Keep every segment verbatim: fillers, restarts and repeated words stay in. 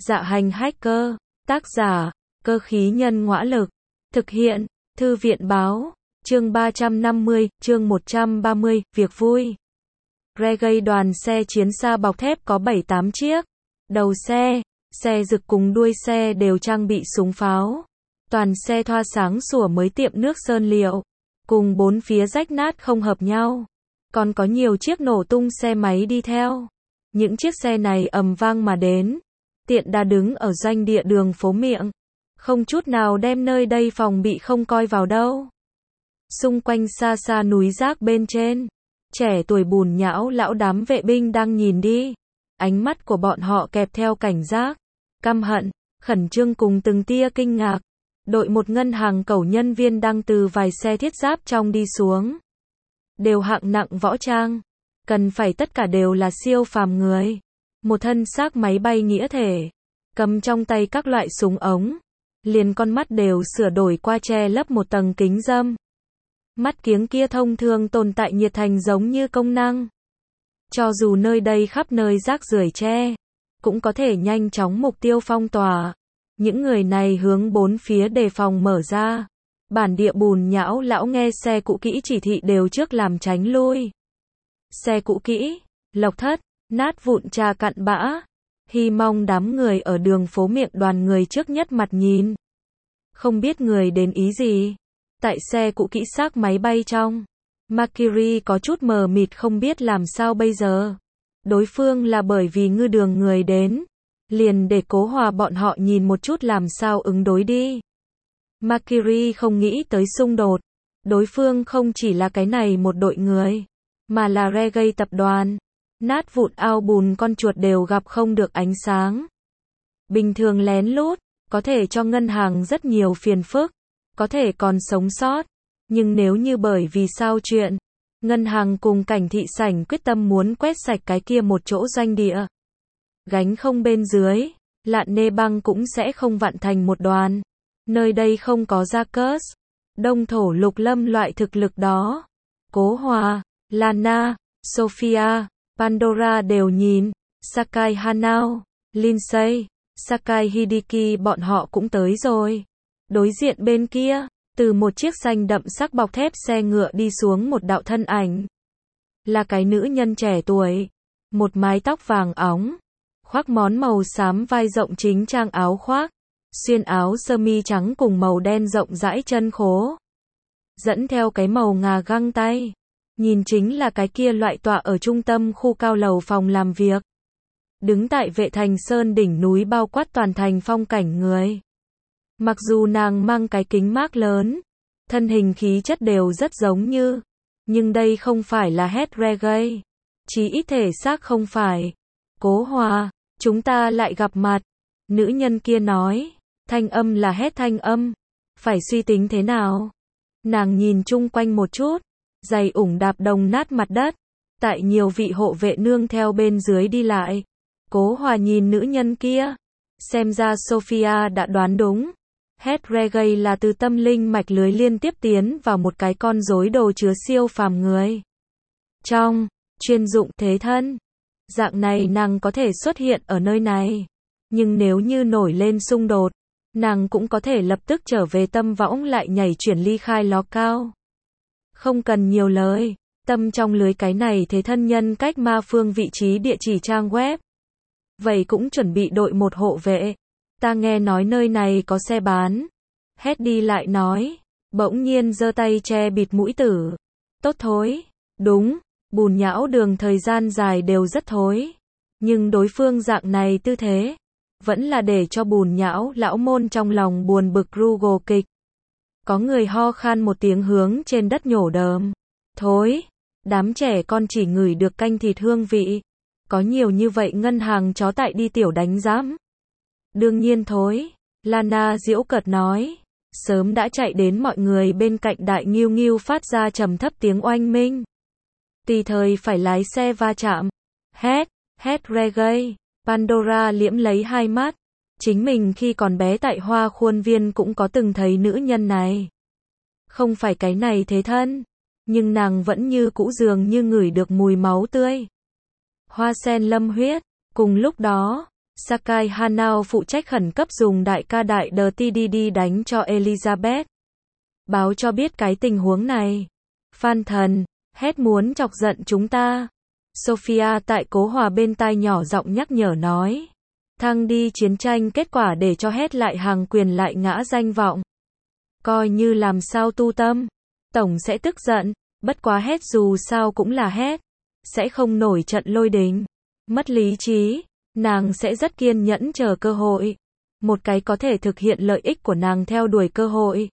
Dạ hành hacker, tác giả, cơ khí nhân ngõa lực, thực hiện, thư viện báo, chương ba trăm năm mươi, chương một trăm ba mươi, việc vui. Reggae đoàn xe chiến xa bọc thép có bảy tám chiếc, đầu xe, xe rực cùng đuôi xe đều trang bị súng pháo. Toàn xe thoa sáng sủa mới tiệm nước sơn liệu, cùng bốn phía rách nát không hợp nhau. Còn có nhiều chiếc nổ tung xe máy đi theo. Những chiếc xe này ầm vang mà đến. Tiện đà đứng ở doanh địa đường phố miệng. Không chút nào đem nơi đây phòng bị không coi vào đâu. Xung quanh xa xa núi rác bên trên. Trẻ tuổi bùn nhão lão đám vệ binh đang nhìn đi. Ánh mắt của bọn họ kẹp theo cảnh giác, căm hận, khẩn trương cùng từng tia kinh ngạc. Đội một ngân hàng cẩu nhân viên đang từ vài xe thiết giáp trong đi xuống. Đều hạng nặng võ trang. Cần phải tất cả đều là siêu phàm người. Một thân xác máy bay nghĩa thể. Cầm trong tay các loại súng ống. Liền con mắt đều sửa đổi qua che lấp một tầng kính râm. Mắt kiếng kia thông thường tồn tại nhiệt thành giống như công năng. Cho dù nơi đây khắp nơi rác rưởi che, cũng có thể nhanh chóng mục tiêu phong tỏa. Những người này hướng bốn phía đề phòng mở ra. Bản địa bùn nhão lão nghe xe cũ kỹ chỉ thị đều trước làm tránh lui. Xe cũ kỹ, lộc thất, nát vụn trà cặn bã. Hy mong đám người ở đường phố miệng đoàn người trước nhất mặt nhìn. Không biết người đến ý gì. Tại xe cũ kỹ xác máy bay trong. Mercury có chút mờ mịt không biết làm sao bây giờ. Đối phương là bởi vì ngư đường người đến. Liền để Cố Hòa bọn họ nhìn một chút làm sao ứng đối đi. Mercury không nghĩ tới xung đột. Đối phương không chỉ là cái này một đội người, mà là Reggae tập đoàn. Nát vụn ao bùn con chuột đều gặp không được ánh sáng. Bình thường lén lút, có thể cho ngân hàng rất nhiều phiền phức, có thể còn sống sót. Nhưng nếu như bởi vì sao chuyện, ngân hàng cùng cảnh thị sảnh quyết tâm muốn quét sạch cái kia một chỗ doanh địa. Gánh không bên dưới, lạn nê băng cũng sẽ không vặn thành một đoàn. Nơi đây không có Jacques, đông thổ lục lâm loại thực lực đó. Cố Hòa, Lana, Sophia, Pandora đều nhìn. Sakai Hanao, Lindsay, Sakai Hideki bọn họ cũng tới rồi. Đối diện bên kia, từ một chiếc xanh đậm sắc bọc thép xe ngựa đi xuống một đạo thân ảnh. Là cái nữ nhân trẻ tuổi, một mái tóc vàng óng, khoác món màu xám vai rộng chính trang áo khoác, xuyên áo sơ mi trắng cùng màu đen rộng rãi chân khố. Dẫn theo cái màu ngà găng tay. Nhìn chính là cái kia loại tọa ở trung tâm khu cao lầu phòng làm việc. Đứng tại vệ thành sơn đỉnh núi bao quát toàn thành phong cảnh người. Mặc dù nàng mang cái kính mác lớn, thân hình khí chất đều rất giống như, nhưng đây không phải là head reggae. Chí ít thể xác không phải. Cố Hòa, chúng ta lại gặp mặt. Nữ nhân kia nói, thanh âm là head thanh âm. Phải suy tính thế nào? Nàng nhìn chung quanh một chút, giày ủng đạp đồng nát mặt đất. Tại nhiều vị hộ vệ nương theo bên dưới đi lại. Cố Hòa nhìn nữ nhân kia. Xem ra Sophia đã đoán đúng. Head reggae là từ tâm linh mạch lưới liên tiếp tiến vào một cái con rối đồ chứa siêu phàm người. Trong, chuyên dụng thế thân. Dạng này nàng có thể xuất hiện ở nơi này. Nhưng nếu như nổi lên xung đột, nàng cũng có thể lập tức trở về tâm võng lại nhảy chuyển ly khai ló cao. Không cần nhiều lời, tâm trong lưới cái này thế thân nhân cách ma phương vị trí địa chỉ trang web. Vậy cũng chuẩn bị đội một hộ vệ. Ta nghe nói nơi này có xe bán. Hét đi lại nói. Bỗng nhiên giơ tay che bịt mũi tử. Tốt thối. Đúng, bùn nhão đường thời gian dài đều rất thối. Nhưng đối phương dạng này tư thế. Vẫn là để cho bùn nhão lão môn trong lòng buồn bực Google kịch. Có người ho khan một tiếng hướng trên đất nhổ đờm. Thối. Đám trẻ con chỉ ngửi được canh thịt hương vị. Có nhiều như vậy ngân hàng chó tại đi tiểu đánh giám. Đương nhiên thối. Lana giễu cợt nói. Sớm đã chạy đến mọi người bên cạnh đại nghiêu nghiêu phát ra trầm thấp tiếng oanh minh. Tùy thời phải lái xe va chạm. Hét, hét reggae. Pandora liễm lấy hai mắt. Chính mình khi còn bé tại Hoa Khuôn Viên cũng có từng thấy nữ nhân này. Không phải cái này thế thân. Nhưng nàng vẫn như cũ dường như ngửi được mùi máu tươi. Hoa sen lâm huyết. Cùng lúc đó, Sakai Hanao phụ trách khẩn cấp dùng đại ca đại đờ tê đê đê đánh cho Elizabeth. Báo cho biết cái tình huống này. Phan thần, Head muốn chọc giận chúng ta. Sophia tại Cố Hòa bên tai nhỏ giọng nhắc nhở nói. Thăng đi chiến tranh kết quả để cho Head lại hàng quyền lại ngã danh vọng. Coi như làm sao tu tâm. Tổng sẽ tức giận, bất quá Head dù sao cũng là Head. Sẽ không nổi trận lôi đình. Mất lý trí, nàng sẽ rất kiên nhẫn chờ cơ hội. Một cái có thể thực hiện lợi ích của nàng theo đuổi cơ hội.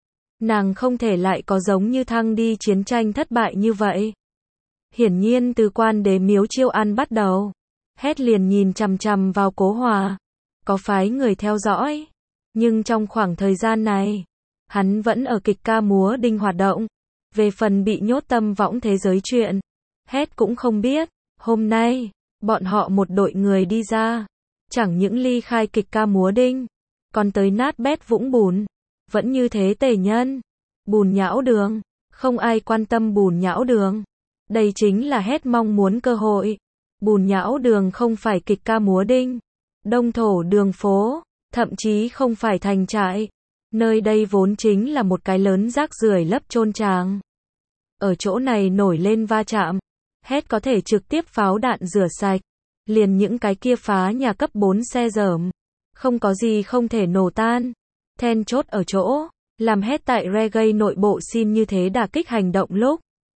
Nàng không thể lại có giống như Thăng đi chiến tranh thất bại như vậy. Hiển nhiên từ quan đế miếu chiêu an bắt đầu. Head liền nhìn chằm chằm vào Cố Hòa. Có phái người theo dõi. Nhưng trong khoảng thời gian này, hắn vẫn ở kịch ca múa đinh hoạt động. Về phần bị nhốt tâm võng thế giới chuyện, Head cũng không biết. Hôm nay, bọn họ một đội người đi ra. Chẳng những ly khai kịch ca múa đinh, còn tới nát bét Vũng Bùn. Vẫn như thế tề nhân. Bùn nhão đường. Không ai quan tâm bùn nhão đường. Đây chính là Head mong muốn cơ hội. Bùn nhão đường không phải kịch ca múa đinh. Đông thổ đường phố. Thậm chí không phải thành trại. Nơi đây vốn chính là một cái lớn rác rưởi lấp chôn tràng. Ở chỗ này nổi lên va chạm. Head có thể trực tiếp pháo đạn rửa sạch. Liền những cái kia phá nhà cấp bốn xe dởm. Không có gì không thể nổ tan. Then chốt ở chỗ, làm Head tại Reggae nội bộ xin như thế đả kích hành động lúc.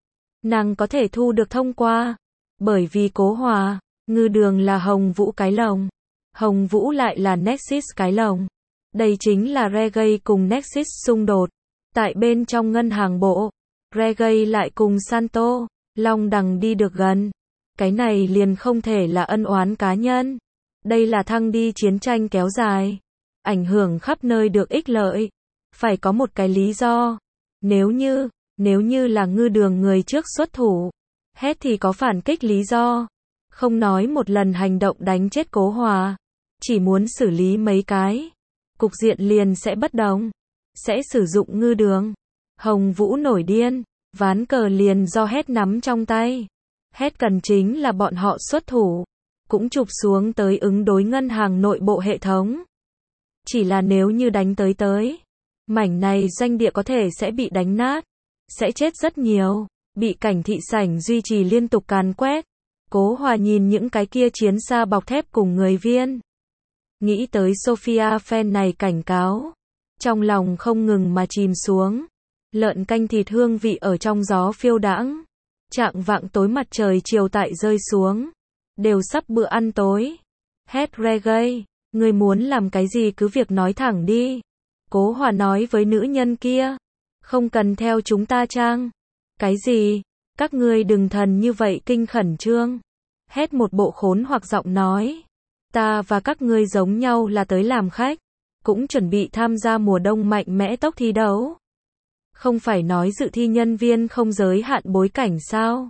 Nàng có thể thu được thông qua. Bởi vì Cố Hòa, Ngư Đường là Hồng Vũ cái lồng. Hồng Vũ lại là Nexus cái lồng. Đây chính là Reggae cùng Nexus xung đột. Tại bên trong ngân hàng bộ, Reggae lại cùng Santo, Long Đằng đi được gần. Cái này liền không thể là ân oán cá nhân. Đây là Thăng đi chiến tranh kéo dài. Ảnh hưởng khắp nơi được ích lợi. Phải có một cái lý do. Nếu như, nếu như là Ngư Đường người trước xuất thủ, Head thì có phản kích lý do. Không nói một lần hành động đánh chết Cố Hòa. Chỉ muốn xử lý mấy cái. Cục diện liền sẽ bất đồng. Sẽ sử dụng Ngư Đường. Hồng Vũ nổi điên. Ván cờ liền do Head nắm trong tay. Head cần chính là bọn họ xuất thủ. Cũng chụp xuống tới ứng đối ngân hàng nội bộ hệ thống. Chỉ là nếu như đánh tới tới, mảnh này doanh địa có thể sẽ bị đánh nát. Sẽ chết rất nhiều. Bị cảnh thị sảnh duy trì liên tục càn quét. Cố Hòa nhìn những cái kia chiến xa bọc thép cùng người viên. Nghĩ tới Sophia fan này cảnh cáo. Trong lòng không ngừng mà chìm xuống. Lợn canh thịt hương vị ở trong gió phiêu đãng. Trạng vạng tối mặt trời chiều tại rơi xuống. Đều sắp bữa ăn tối. Head Reggae, người muốn làm cái gì cứ việc nói thẳng đi. Cố Hòa nói với nữ nhân kia. Không cần theo chúng ta trang. Cái gì? Các ngươi đừng thần như vậy kinh khẩn trương. Head một bộ khốn hoặc giọng nói. Ta và các ngươi giống nhau là tới làm khách. Cũng chuẩn bị tham gia mùa đông mạnh mẽ tốc thi đấu. Không phải nói dự thi nhân viên không giới hạn bối cảnh sao?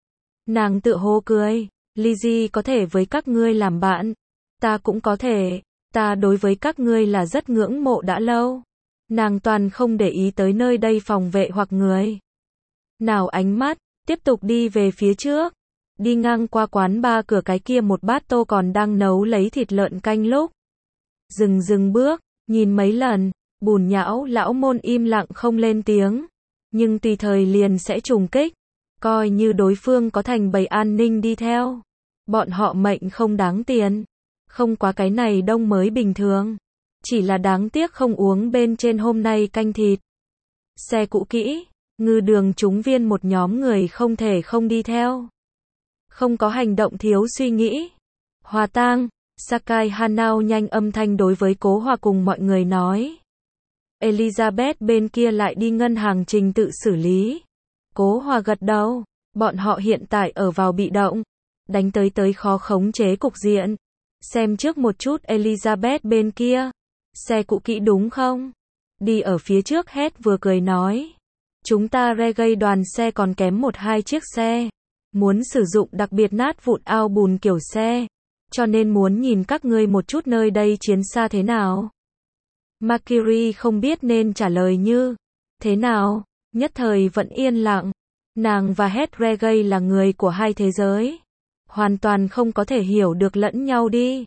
Nàng tự hô cười. Lizzie có thể với các ngươi làm bạn. Ta cũng có thể. Ta đối với các ngươi là rất ngưỡng mộ đã lâu. Nàng toàn không để ý tới nơi đây phòng vệ hoặc người. Nào ánh mắt, tiếp tục đi về phía trước. Đi ngang qua quán ba cửa cái kia một bát tô còn đang nấu lấy thịt lợn canh lúc. Dừng dừng bước, nhìn mấy lần, bùn nhão lão môn im lặng không lên tiếng. Nhưng tùy thời liền sẽ trùng kích. Coi như đối phương có thành bầy an ninh đi theo. Bọn họ mệnh không đáng tiền. Không quá cái này đông mới bình thường. Chỉ là đáng tiếc không uống bên trên hôm nay canh thịt. Xe cũ kỹ, Ngư Đường trúng viên một nhóm người không thể không đi theo. Không có hành động thiếu suy nghĩ. Hòa tang, Sakai Hanao nhanh âm thanh đối với Cố Hòa cùng mọi người nói. Elizabeth bên kia lại đi ngân hàng trình tự xử lý. Cố Hòa gật đầu. Bọn họ hiện tại ở vào bị động. Đánh tới tới khó khống chế cục diện. Xem trước một chút Elizabeth bên kia. Xe cũ kỹ đúng không? Đi ở phía trước Head vừa cười nói. Chúng ta Reggae đoàn xe còn kém một hai chiếc xe. Muốn sử dụng đặc biệt nát vụn ao bùn kiểu xe. Cho nên muốn nhìn các ngươi một chút nơi đây chiến xa thế nào. Mercury không biết nên trả lời như thế nào. Nhất thời vẫn yên lặng. Nàng và Head Reggae là người của hai thế giới. Hoàn toàn không có thể hiểu được lẫn nhau đi.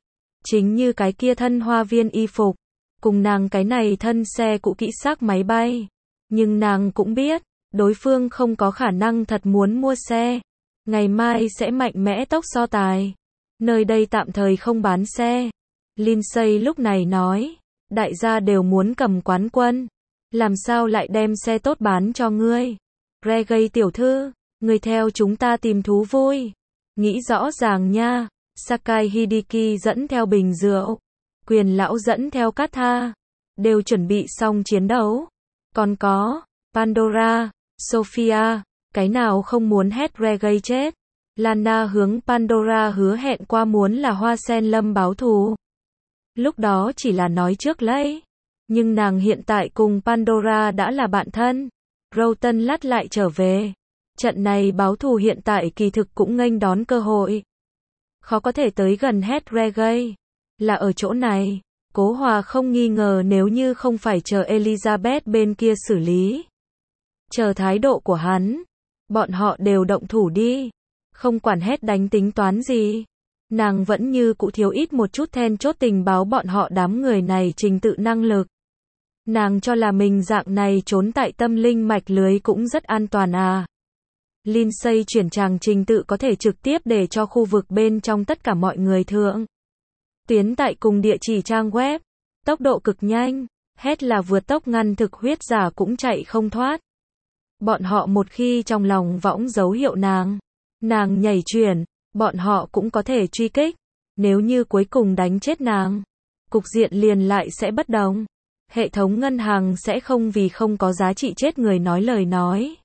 chính như cái kia thân hoa viên y phục, cùng nàng cái này thân xe cũ kỹ xác máy bay. Nhưng nàng cũng biết, đối phương không có khả năng thật muốn mua xe. Ngày mai sẽ mạnh mẽ tốc so tài. Nơi đây tạm thời không bán xe. Lindsay lúc này nói, đại gia đều muốn cầm quán quân. Làm sao lại đem xe tốt bán cho ngươi? Reggae tiểu thư, ngươi theo chúng ta tìm thú vui. Nghĩ rõ ràng nha. Sakai Hideki dẫn theo bình rượu. Quyền lão dẫn theo cát tha. Đều chuẩn bị xong chiến đấu. Còn có, Pandora, Sophia, cái nào không muốn hét reggae chết. Lana hướng Pandora hứa hẹn qua muốn là Hoa Sen Lâm báo thù. Lúc đó chỉ là nói trước lấy. Nhưng nàng hiện tại cùng Pandora đã là bạn thân. Roten lắt lại trở về. Trận này báo thù hiện tại kỳ thực cũng nghênh đón cơ hội. Khó có thể tới gần hét reggae. Là ở chỗ này. Cố Hòa không nghi ngờ nếu như không phải chờ Elizabeth bên kia xử lý. Chờ thái độ của hắn. Bọn họ đều động thủ đi. Không quản hết đánh tính toán gì. Nàng vẫn như cũ thiếu ít một chút then chốt tình báo bọn họ đám người này trình tự năng lực. Nàng cho là mình dạng này trốn tại tâm linh mạch lưới cũng rất an toàn à. Lindsay chuyển tràng trình tự có thể trực tiếp để cho khu vực bên trong tất cả mọi người thượng. Tuyến tại cùng địa chỉ trang web. Tốc độ cực nhanh. Hết là vượt tốc ngăn thực huyết giả cũng chạy không thoát. Bọn họ một khi trong lòng võng dấu hiệu nàng. Nàng nhảy chuyển. Bọn họ cũng có thể truy kích. Nếu như cuối cùng đánh chết nàng. Cục diện liền lại sẽ bất đồng. Hệ thống ngân hàng sẽ không vì không có giá trị chết người nói lời nói.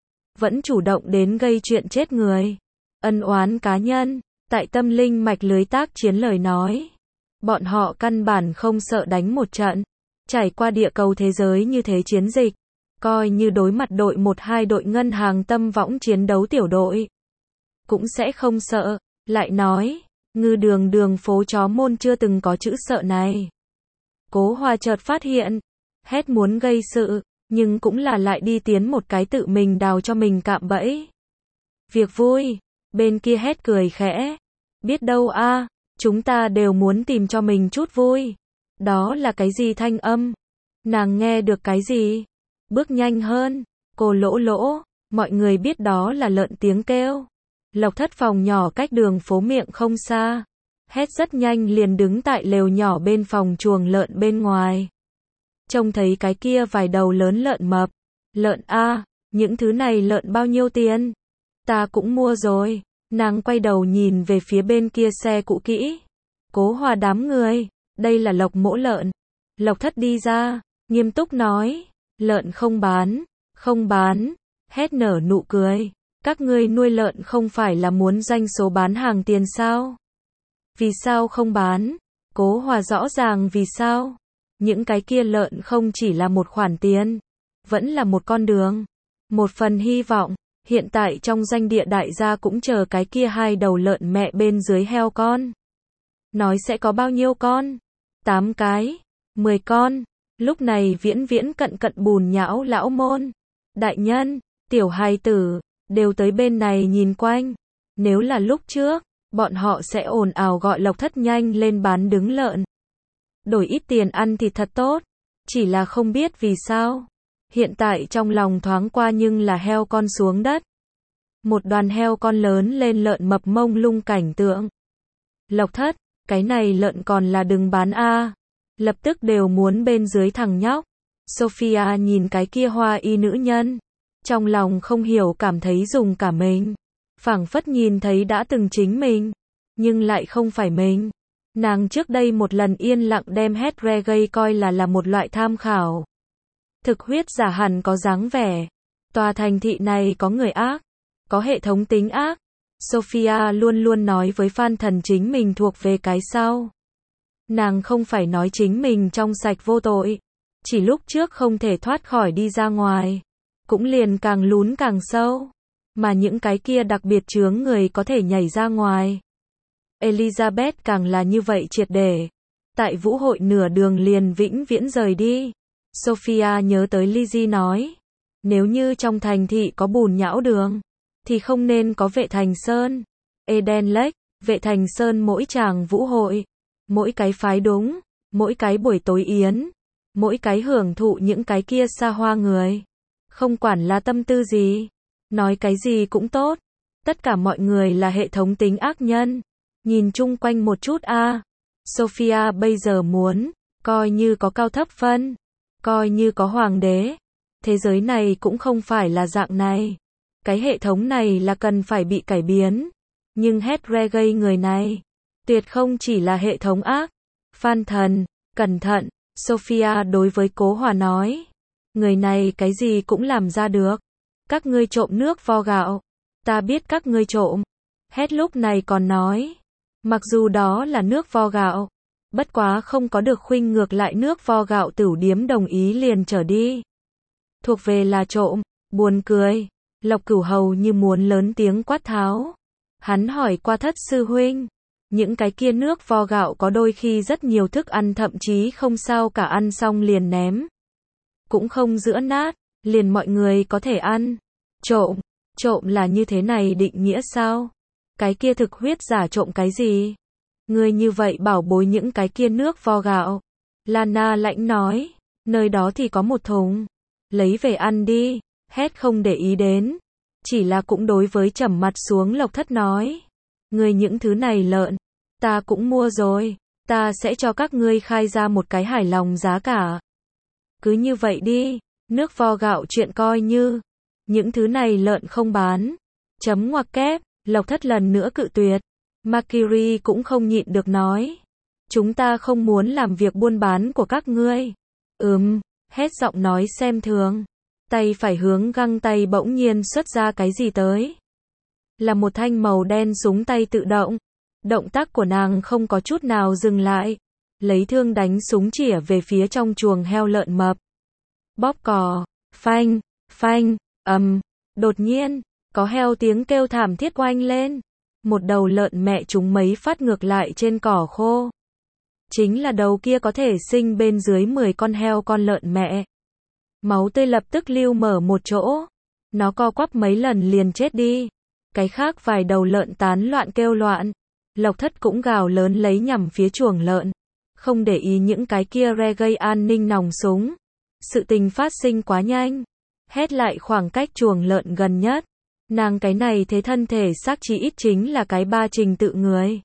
Vẫn chủ động đến gây chuyện chết người. Ân oán cá nhân. Tại tâm linh mạch lưới tác chiến lời nói. Bọn họ căn bản không sợ đánh một trận. Trải qua địa cầu thế giới như thế chiến dịch. Coi như đối mặt đội một hai đội ngân hàng tâm võng chiến đấu tiểu đội. Cũng sẽ không sợ. Lại nói, ngư đường đường phố chó môn chưa từng có chữ sợ này. Cố Hòa chợt phát hiện. Hết muốn gây sự. Nhưng cũng là lại đi tiến một cái tự mình đào cho mình cạm bẫy. Việc vui. Bên kia hết cười khẽ. Biết đâu a, chúng ta đều muốn tìm cho mình chút vui. Đó là cái gì thanh âm? Nàng nghe được cái gì? Bước nhanh hơn. Cô lỗ lỗ. Mọi người biết đó là lợn tiếng kêu. Lộc Thất phòng nhỏ cách đường phố miệng không xa. Hết rất nhanh liền đứng tại lều nhỏ bên phòng chuồng lợn bên ngoài. Trông thấy cái kia vài đầu lớn lợn mập. Lợn a, những thứ này lợn bao nhiêu tiền? Ta cũng mua rồi. Nàng quay đầu nhìn về phía bên kia xe cũ kỹ. Cố Hòa đám người. Đây là Lộc mỗ lợn. Lộc Thất đi ra. Nghiêm túc nói. Lợn không bán. Không bán. Hết nở nụ cười. Các ngươi nuôi lợn không phải là muốn doanh số bán hàng tiền sao? Vì sao không bán? Cố Hòa rõ ràng vì sao? Những cái kia lợn không chỉ là một khoản tiền. Vẫn là một con đường. Một phần hy vọng. Hiện tại trong danh địa đại gia cũng chờ cái kia hai đầu lợn mẹ bên dưới heo con. Nói sẽ có bao nhiêu con? Tám cái. Mười con. Lúc này viễn viễn cận cận bùn nhão lão môn. Đại nhân. Tiểu hài tử. Đều tới bên này nhìn quanh. Nếu là lúc trước. Bọn họ sẽ ồn ào gọi Lộc Thất nhanh lên bán đứng lợn. Đổi ít tiền ăn thì thật tốt. Chỉ là không biết vì sao. Hiện tại trong lòng thoáng qua nhưng là heo con xuống đất. Một đoàn heo con lớn lên lợn mập mông lung cảnh tượng. Lộc Thất, cái này lợn còn là đừng bán a. Lập tức đều muốn bên dưới thằng nhóc. Sophia nhìn cái kia hoa y nữ nhân. Trong lòng không hiểu cảm thấy dùng cả mình. Phảng phất nhìn thấy đã từng chính mình. Nhưng lại không phải mình. Nàng trước đây một lần yên lặng đem hết reggae coi là là một loại tham khảo. Thực huyết giả hẳn có dáng vẻ. Tòa thành thị này có người ác. Có hệ thống tính ác. Sophia luôn luôn nói với Phan Thần chính mình thuộc về cái sau. Nàng không phải nói chính mình trong sạch vô tội. Chỉ lúc trước không thể thoát khỏi đi ra ngoài. Cũng liền càng lún càng sâu. Mà những cái kia đặc biệt chướng người có thể nhảy ra ngoài. Elizabeth càng là như vậy triệt để. Tại vũ hội nửa đường liền vĩnh viễn rời đi. Sophia nhớ tới Lizzie nói. Nếu như trong thành thị có bùn nhão đường. Thì không nên có vệ thành sơn. Eden Lake, vệ thành sơn mỗi chàng vũ hội. mỗi cái phái đúng, mỗi cái buổi tối yến, mỗi cái hưởng thụ những cái kia xa hoa người. Không quản là tâm tư gì, nói cái gì cũng tốt. Tất cả mọi người là hệ thống tính ác nhân. Nhìn chung quanh một chút a. Sophia bây giờ muốn, coi như có cao thấp phân, coi như có hoàng đế. Thế giới này cũng không phải là dạng này. Cái hệ thống này là cần phải bị cải biến. Nhưng hết reggae người này, tuyệt không chỉ là hệ thống ác. Phan Thần, cẩn thận, Sophia đối với Cố Hòa nói. Người này cái gì cũng làm ra được. Các ngươi trộm nước vo gạo. Ta biết các ngươi trộm. Hết lúc này còn nói. Mặc dù đó là nước vo gạo. Bất quá không có được khuynh ngược lại nước vo gạo tửu điếm đồng ý liền trở đi. Thuộc về là trộm, buồn cười. Lộc Cửu hầu như muốn lớn tiếng quát tháo. Hắn hỏi qua Thất sư huynh. Những cái kia nước vo gạo có đôi khi rất nhiều thức ăn thậm chí không sao cả ăn xong liền ném. Cũng không giữa nát, liền mọi người có thể ăn. Trộm, trộm là như thế này định nghĩa sao? Cái kia thực huyết giả trộm cái gì? Người như vậy bảo bối những cái kia nước vo gạo. Lana lãnh nói, nơi đó thì có một thùng. Lấy về ăn đi, hết không để ý đến. Chỉ là cũng đối với trầm mặt xuống Lộc Thất nói. Người những thứ này lợn, ta cũng mua rồi. Ta sẽ cho các ngươi khai ra một cái hài lòng giá cả. Cứ như vậy đi, nước vo gạo chuyện coi như. Những thứ này lợn không bán. Chấm ngoặc kép, Lộc Thất lần nữa cự tuyệt. Mercury cũng không nhịn được nói. Chúng ta không muốn làm việc buôn bán của các ngươi. Ừm, hết giọng nói xem thường. Tay phải hướng găng tay bỗng nhiên xuất ra cái gì tới. Là một thanh màu đen súng tay tự động. Động tác của nàng không có chút nào dừng lại. Lấy thương đánh súng chĩa về phía trong chuồng heo lợn mập. Bóp cò, phanh, phanh, ầm. Đột nhiên, có heo tiếng kêu thảm thiết oanh lên. Một đầu lợn mẹ chúng mấy phát ngược lại trên cỏ khô. Chính là đầu kia có thể sinh bên dưới mười con heo con lợn mẹ. Máu tươi lập tức lưu mở một chỗ. Nó co quắp mấy lần liền chết đi. Cái khác vài đầu lợn tán loạn kêu loạn. Lộc Thất cũng gào lớn lấy nhằm phía chuồng lợn. Không để ý những cái kia reggae an ninh nòng súng. Sự tình phát sinh quá nhanh. Hét lại khoảng cách chuồng lợn gần nhất. Nàng cái này thế thân thể xác chí ít chính là cái ba trình tự người.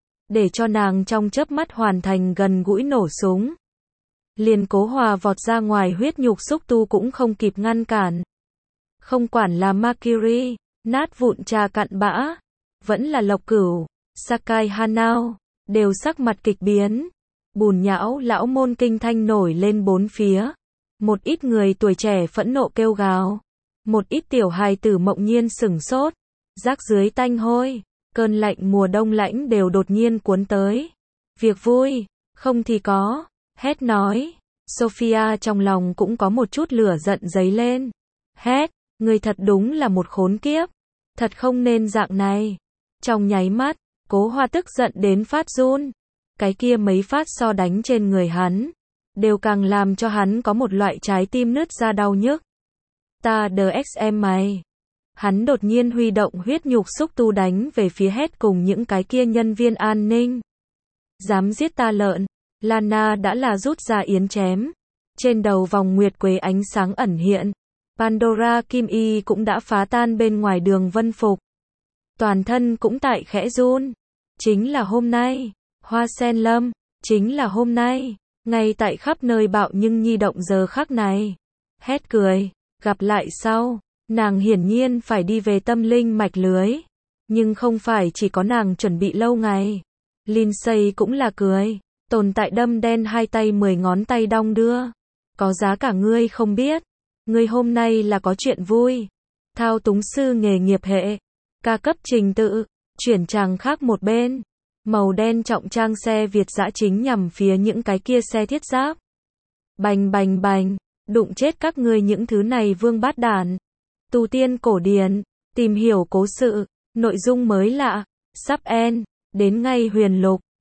Để cho nàng trong chớp mắt hoàn thành gần gũi nổ súng. Liền Cố Hòa vọt ra ngoài huyết nhục xúc tu cũng không kịp ngăn cản. Không quản là Mercury, nát vụn trà cặn bã, vẫn là Lộc Cửu, Sakai Hanao, đều sắc mặt kịch biến. Bùn nhão lão môn kinh thanh nổi lên bốn phía. Một ít người tuổi trẻ phẫn nộ kêu gào. Một ít tiểu hài tử mộng nhiên sửng sốt. Rác dưới tanh hôi, cơn lạnh mùa đông lãnh đều đột nhiên cuốn tới. Việc vui, không thì có. Hét nói. Sophia trong lòng cũng có một chút lửa giận dấy lên. Hét, người thật đúng là một khốn kiếp. Thật không nên dạng này. Trong nháy mắt, Cố Hoa tức giận đến phát run. Cái kia mấy phát so đánh trên người hắn. Đều càng làm cho hắn có một loại trái tim nứt ra đau nhức. Ta đờ ích em mày. Hắn đột nhiên huy động huyết nhục xúc tu đánh về phía hết cùng những cái kia nhân viên an ninh. Dám giết ta lợn. Lana đã là rút ra yến chém. Trên đầu vòng nguyệt quế ánh sáng ẩn hiện. Pandora Kim Y cũng đã phá tan bên ngoài đường vân phục. Toàn thân cũng tại khẽ run. Chính là hôm nay. Hoa sen lâm. Chính là hôm nay. Ngay tại khắp nơi bạo nhưng nhi động giờ khắc này. Hét cười. Gặp lại sau. Nàng hiển nhiên phải đi về tâm linh mạch lưới. Nhưng không phải chỉ có nàng chuẩn bị lâu ngày. Lindsay cũng là cười. Tồn tại đâm đen hai tay mười ngón tay đong đưa. Có giá cả ngươi không biết. Ngươi hôm nay là có chuyện vui. Thao túng sư nghề nghiệp hệ. Ca cấp trình tự. Chuyển trang khác một bên. Màu đen trọng trang xe Việt dã chính nhằm phía những cái kia xe thiết giáp. Bành bành bành. Đụng chết các ngươi những thứ này vương bát đản. Tu tiên cổ điển. Tìm hiểu cố sự. Nội dung mới lạ. Sắp en. Đến ngay huyền lục.